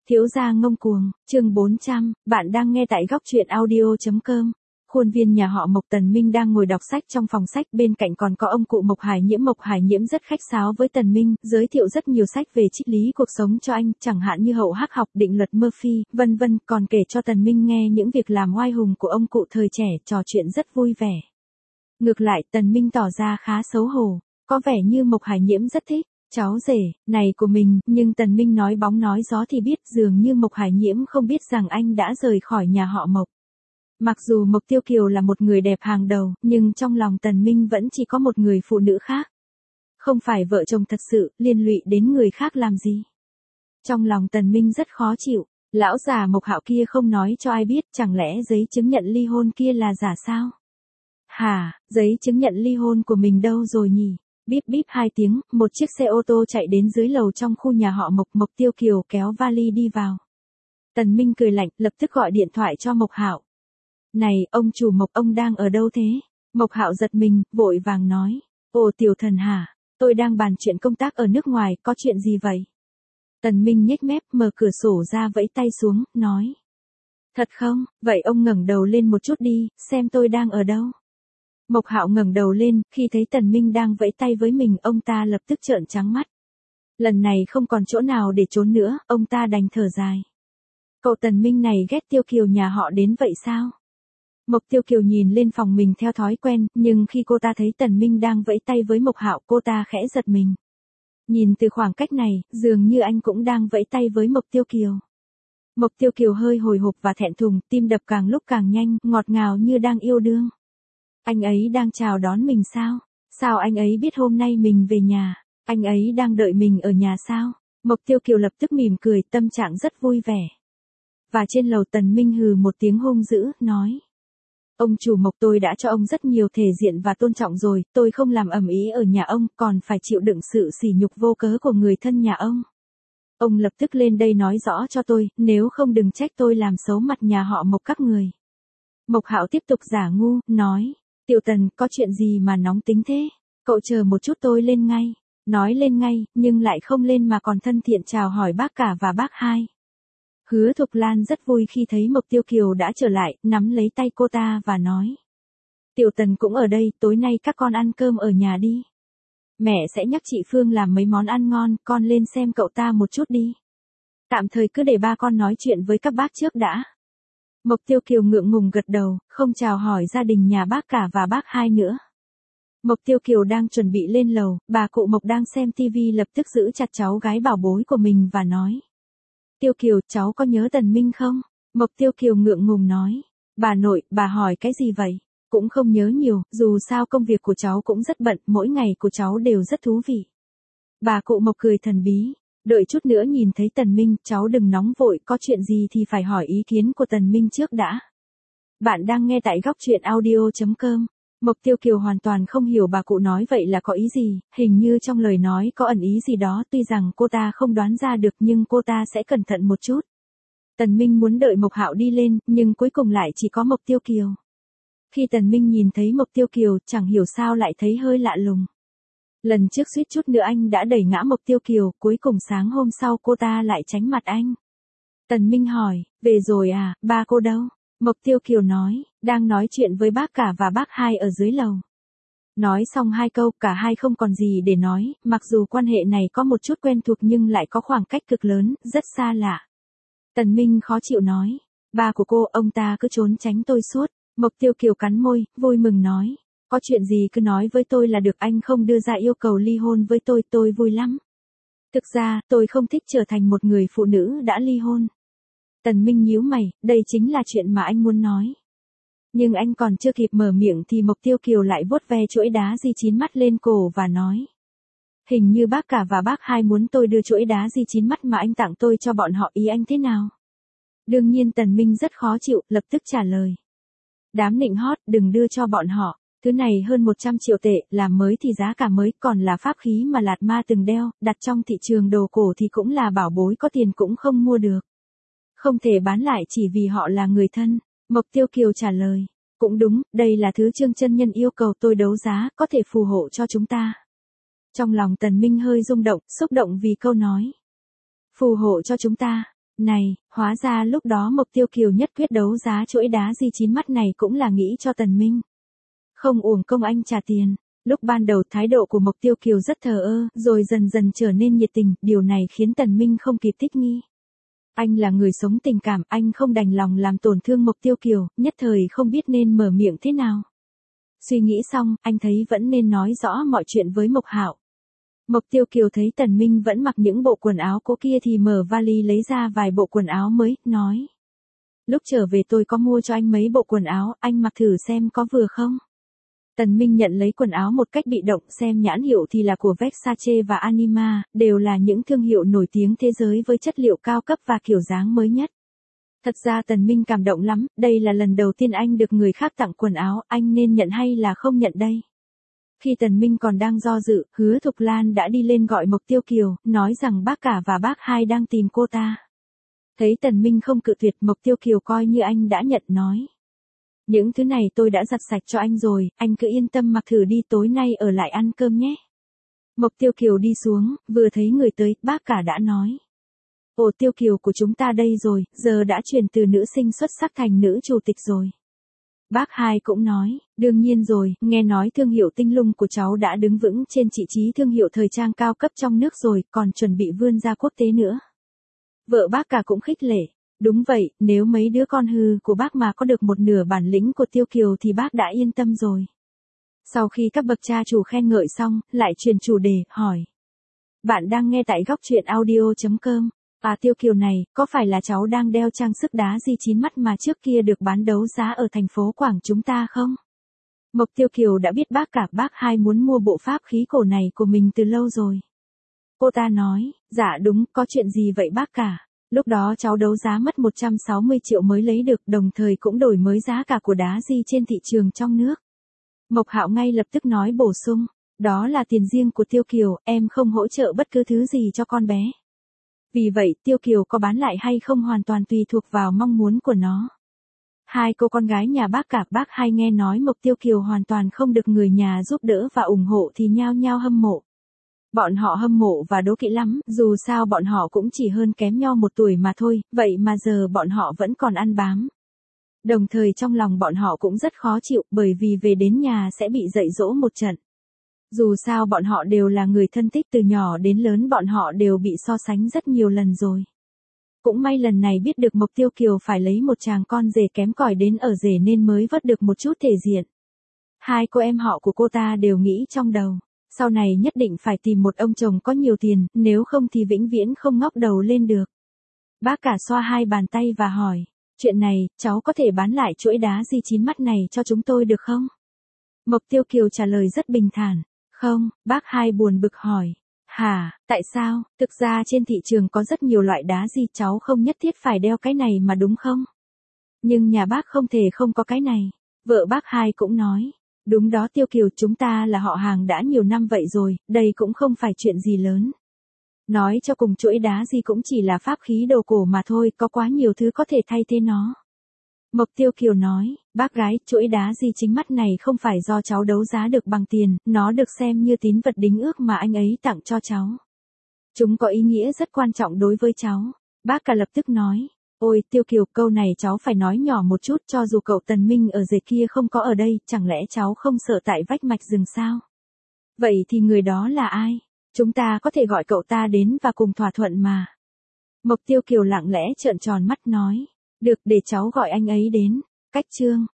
Thiếu gia ngông cuồng, chương 400, bạn đang nghe tại góc truyện audio.com. Khuôn viên nhà họ Mộc Tần Minh đang ngồi đọc sách trong phòng sách, bên cạnh còn có ông cụ Mộc Hải Nhiễm. Mộc Hải Nhiễm rất khách sáo với Tần Minh, giới thiệu rất nhiều sách về triết lý cuộc sống cho anh, chẳng hạn như hậu hắc học, định luật Murphy, vân vân, còn kể cho Tần Minh nghe những việc làm oai hùng của ông cụ thời trẻ, trò chuyện rất vui vẻ. Ngược lại, Tần Minh tỏ ra khá xấu hổ, có vẻ như Mộc Hải Nhiễm rất thích cháu rể này của mình, nhưng Tần Minh nói bóng nói gió thì biết, dường như Mộc Hải Nhiễm không biết rằng anh đã rời khỏi nhà họ Mộc. Mặc dù Mộc Tiêu Kiều là một người đẹp hàng đầu, nhưng trong lòng Tần Minh vẫn chỉ có một người phụ nữ khác. Không phải vợ chồng thật sự, liên lụy đến người khác làm gì. Trong lòng Tần Minh rất khó chịu, lão già Mộc Hạo kia không nói cho ai biết, chẳng lẽ giấy chứng nhận ly hôn kia là giả sao? Hả, giấy chứng nhận ly hôn của mình đâu rồi nhỉ? Bíp bíp 2 tiếng, một chiếc xe ô tô chạy đến dưới lầu trong khu nhà họ Mộc. Mộc Tiêu Kiều kéo vali đi vào. Tần Minh cười lạnh, lập tức gọi điện thoại cho Mộc Hạo. Này, ông chủ Mộc, ông đang ở đâu thế? Mộc Hạo giật mình, vội vàng nói. Ồ tiểu thần hả? Tôi đang bàn chuyện công tác ở nước ngoài, có chuyện gì vậy? Tần Minh nhếch mép, mở cửa sổ ra vẫy tay xuống, nói. Thật không? Vậy ông ngẩng đầu lên một chút đi, xem tôi đang ở đâu. Mộc Hạo ngẩng đầu lên, khi thấy Tần Minh đang vẫy tay với mình, ông ta lập tức trợn trắng mắt. Lần này không còn chỗ nào để trốn nữa, ông ta đành thở dài. Cậu Tần Minh này ghét Tiêu Kiều nhà họ đến vậy sao? Mộc Tiêu Kiều nhìn lên phòng mình theo thói quen, nhưng khi cô ta thấy Tần Minh đang vẫy tay với Mộc Hạo, cô ta khẽ giật mình. Nhìn từ khoảng cách này, dường như anh cũng đang vẫy tay với Mộc Tiêu Kiều. Mộc Tiêu Kiều hơi hồi hộp và thẹn thùng, tim đập càng lúc càng nhanh, ngọt ngào như đang yêu đương. Anh ấy đang chào đón mình sao? Sao anh ấy biết hôm nay mình về nhà? Anh ấy đang đợi mình ở nhà sao? Mộc Tiêu Kiều lập tức mỉm cười, tâm trạng rất vui vẻ. Và trên lầu Tần Minh hừ một tiếng hung dữ, nói. Ông chủ Mộc, tôi đã cho ông rất nhiều thể diện và tôn trọng rồi, tôi không làm ầm ĩ ở nhà ông, còn phải chịu đựng sự sỉ nhục vô cớ của người thân nhà ông. Ông lập tức lên đây nói rõ cho tôi, nếu không đừng trách tôi làm xấu mặt nhà họ Mộc các người. Mộc Hạo tiếp tục giả ngu, nói. Tiểu Tần, có chuyện gì mà nóng tính thế? Cậu chờ một chút tôi lên ngay. Nói lên ngay, nhưng lại không lên mà còn thân thiện chào hỏi bác cả và bác hai. Hứa Thục Lan rất vui khi thấy Mộc Tiêu Kiều đã trở lại, nắm lấy tay cô ta và nói. Tiểu Tần cũng ở đây, tối nay các con ăn cơm ở nhà đi. Mẹ sẽ nhắc chị Phương làm mấy món ăn ngon, con lên xem cậu ta một chút đi. Tạm thời cứ để ba con nói chuyện với các bác trước đã. Mộc Tiêu Kiều ngượng ngùng gật đầu, không chào hỏi gia đình nhà bác cả và bác hai nữa. Mộc Tiêu Kiều đang chuẩn bị lên lầu, bà cụ Mộc đang xem tivi lập tức giữ chặt cháu gái bảo bối của mình và nói. Tiêu Kiều, cháu có nhớ Tần Minh không? Mộc Tiêu Kiều ngượng ngùng nói. Bà nội, bà hỏi cái gì vậy? Cũng không nhớ nhiều, dù sao công việc của cháu cũng rất bận, mỗi ngày của cháu đều rất thú vị. Bà cụ Mộc cười thần bí. Đợi chút nữa nhìn thấy Tần Minh, cháu đừng nóng vội, có chuyện gì thì phải hỏi ý kiến của Tần Minh trước đã. Bạn đang nghe tại góc truyện audio.com. Mộc Tiêu Kiều hoàn toàn không hiểu bà cụ nói vậy là có ý gì, hình như trong lời nói có ẩn ý gì đó, tuy rằng cô ta không đoán ra được nhưng cô ta sẽ cẩn thận một chút. Tần Minh muốn đợi Mộc Hạo đi lên, nhưng cuối cùng lại chỉ có Mộc Tiêu Kiều. Khi Tần Minh nhìn thấy Mộc Tiêu Kiều, chẳng hiểu sao lại thấy hơi lạ lùng. Lần trước suýt chút nữa anh đã đẩy ngã Mộc Tiêu Kiều, cuối cùng sáng hôm sau cô ta lại tránh mặt anh. Tần Minh hỏi, về rồi à, ba cô đâu? Mộc Tiêu Kiều nói, đang nói chuyện với bác cả và bác hai ở dưới lầu. Nói xong 2 câu, cả hai không còn gì để nói, mặc dù quan hệ này có một chút quen thuộc nhưng lại có khoảng cách cực lớn, rất xa lạ. Tần Minh khó chịu nói, ba của cô, ông ta cứ trốn tránh tôi suốt. Mộc Tiêu Kiều cắn môi, vui mừng nói. Có chuyện gì cứ nói với tôi là được, anh không đưa ra yêu cầu ly hôn với tôi vui lắm. Thực ra, tôi không thích trở thành một người phụ nữ đã ly hôn. Tần Minh nhíu mày, đây chính là chuyện mà anh muốn nói. Nhưng anh còn chưa kịp mở miệng thì Mộc Tiêu Kiều lại vuốt ve chuỗi đá di chín mắt lên cổ và nói. Hình như bác cả và bác hai muốn tôi đưa chuỗi đá di chín mắt mà anh tặng tôi cho bọn họ, ý anh thế nào? Đương nhiên Tần Minh rất khó chịu, lập tức trả lời. Đám nịnh hót, đừng đưa cho bọn họ. Thứ này hơn 100 triệu tệ, làm mới thì giá cả mới, còn là pháp khí mà Lạt Ma từng đeo, đặt trong thị trường đồ cổ thì cũng là bảo bối, có tiền cũng không mua được. Không thể bán lại chỉ vì họ là người thân. Mộc Tiêu Kiều trả lời. Cũng đúng, đây là thứ Trương chân nhân yêu cầu tôi đấu giá, có thể phù hộ cho chúng ta. Trong lòng Tần Minh hơi rung động, xúc động vì câu nói. Phù hộ cho chúng ta. Này, hóa ra lúc đó Mộc Tiêu Kiều nhất quyết đấu giá chuỗi đá di chín mắt này cũng là nghĩ cho Tần Minh. Không uổng công anh trả tiền. Lúc ban đầu thái độ của Mộc Tiêu Kiều rất thờ ơ, rồi dần dần trở nên nhiệt tình, điều này khiến Tần Minh không kịp thích nghi. Anh là người sống tình cảm, anh không đành lòng làm tổn thương Mộc Tiêu Kiều, nhất thời không biết nên mở miệng thế nào. Suy nghĩ xong, anh thấy vẫn nên nói rõ mọi chuyện với Mộc Hạo. Mộc Tiêu Kiều thấy Tần Minh vẫn mặc những bộ quần áo cũ kia thì mở vali lấy ra vài bộ quần áo mới, nói. Lúc trở về tôi có mua cho anh mấy bộ quần áo, anh mặc thử xem có vừa không? Tần Minh nhận lấy quần áo một cách bị động, xem nhãn hiệu thì là của Versace và Anima, đều là những thương hiệu nổi tiếng thế giới với chất liệu cao cấp và kiểu dáng mới nhất. Thật ra Tần Minh cảm động lắm, đây là lần đầu tiên anh được người khác tặng quần áo, anh nên nhận hay là không nhận đây? Khi Tần Minh còn đang do dự, Hứa Thục Lan đã đi lên gọi Mộc Tiêu Kiều, nói rằng bác cả và bác hai đang tìm cô ta. Thấy Tần Minh không cự tuyệt, Mộc Tiêu Kiều coi như anh đã nhận, nói. Những thứ này tôi đã giặt sạch cho anh rồi, anh cứ yên tâm mặc thử đi, tối nay ở lại ăn cơm nhé. Mộc Tiêu Kiều đi xuống, vừa thấy người tới, bác cả đã nói. Ồ, Tiêu Kiều của chúng ta đây rồi, giờ đã chuyển từ nữ sinh xuất sắc thành nữ chủ tịch rồi. Bác hai cũng nói, đương nhiên rồi, nghe nói thương hiệu Tinh Lung của cháu đã đứng vững trên vị trí thương hiệu thời trang cao cấp trong nước rồi, còn chuẩn bị vươn ra quốc tế nữa. Vợ bác cả cũng khích lệ. Đúng vậy, nếu mấy đứa con hư của bác mà có được một nửa bản lĩnh của Tiêu Kiều thì bác đã yên tâm rồi. Sau khi các bậc cha chủ khen ngợi xong, lại chuyển chủ đề, hỏi. Bạn đang nghe tại góc truyện audio.com. À, Tiêu Kiều này, có phải là cháu đang đeo trang sức đá di chín mắt mà trước kia được bán đấu giá ở thành phố Quảng chúng ta không? Mộc Tiêu Kiều đã biết bác cả bác hai muốn mua bộ pháp khí cổ này của mình từ lâu rồi. Cô ta nói, dạ đúng, có chuyện gì vậy bác cả? Lúc đó cháu đấu giá mất 160 triệu mới lấy được, đồng thời cũng đổi mới giá cả của đá di trên thị trường trong nước. Mộc Hạo ngay lập tức nói bổ sung, đó là tiền riêng của Tiêu Kiều, em không hỗ trợ bất cứ thứ gì cho con bé. Vì vậy, Tiêu Kiều có bán lại hay không hoàn toàn tùy thuộc vào mong muốn của nó. Hai cô con gái nhà bác cả bác hai nghe nói Mộc Tiêu Kiều hoàn toàn không được người nhà giúp đỡ và ủng hộ thì nhao nhao hâm mộ. Bọn họ hâm mộ và đố kỵ lắm, dù sao bọn họ cũng chỉ hơn kém nhau 1 tuổi mà thôi, vậy mà giờ bọn họ vẫn còn ăn bám. Đồng thời trong lòng bọn họ cũng rất khó chịu, bởi vì về đến nhà sẽ bị dạy dỗ một trận. Dù sao bọn họ đều là người thân thích, từ nhỏ đến lớn bọn họ đều bị so sánh rất nhiều lần rồi. Cũng may lần này biết được Mộc Tiêu Kiều phải lấy một chàng con rể kém cỏi đến ở rể nên mới vớt được một chút thể diện. Hai cô em họ của cô ta đều nghĩ trong đầu. Sau này nhất định phải tìm một ông chồng có nhiều tiền, nếu không thì vĩnh viễn không ngóc đầu lên được. Bác cả xoa hai bàn tay và hỏi, chuyện này, cháu có thể bán lại chuỗi đá di chín mắt này cho chúng tôi được không? Mộc Tiêu Kiều trả lời rất bình thản, không, bác hai buồn bực hỏi. Hả, tại sao? Thực ra trên thị trường có rất nhiều loại đá di, cháu không nhất thiết phải đeo cái này mà đúng không? Nhưng nhà bác không thể không có cái này. Vợ bác hai cũng nói. Đúng đó Tiêu Kiều, chúng ta là họ hàng đã nhiều năm vậy rồi, đây cũng không phải chuyện gì lớn. Nói cho cùng chuỗi đá di cũng chỉ là pháp khí đồ cổ mà thôi, có quá nhiều thứ có thể thay thế nó. Mộc Tiêu Kiều nói, bác gái, chuỗi đá di chính mắt này không phải do cháu đấu giá được bằng tiền, nó được xem như tín vật đính ước mà anh ấy tặng cho cháu. Chúng có ý nghĩa rất quan trọng đối với cháu. Bác cả lập tức nói, ôi Tiêu Kiều, câu này cháu phải nói nhỏ một chút, cho dù cậu Tần Minh ở rể kia không có ở đây, chẳng lẽ cháu không sợ tại vách mạch rừng sao? Vậy thì người đó là ai? Chúng ta có thể gọi cậu ta đến và cùng thỏa thuận mà. Mộc Tiêu Kiều lặng lẽ trợn tròn mắt nói, được, để cháu gọi anh ấy đến. Cách chương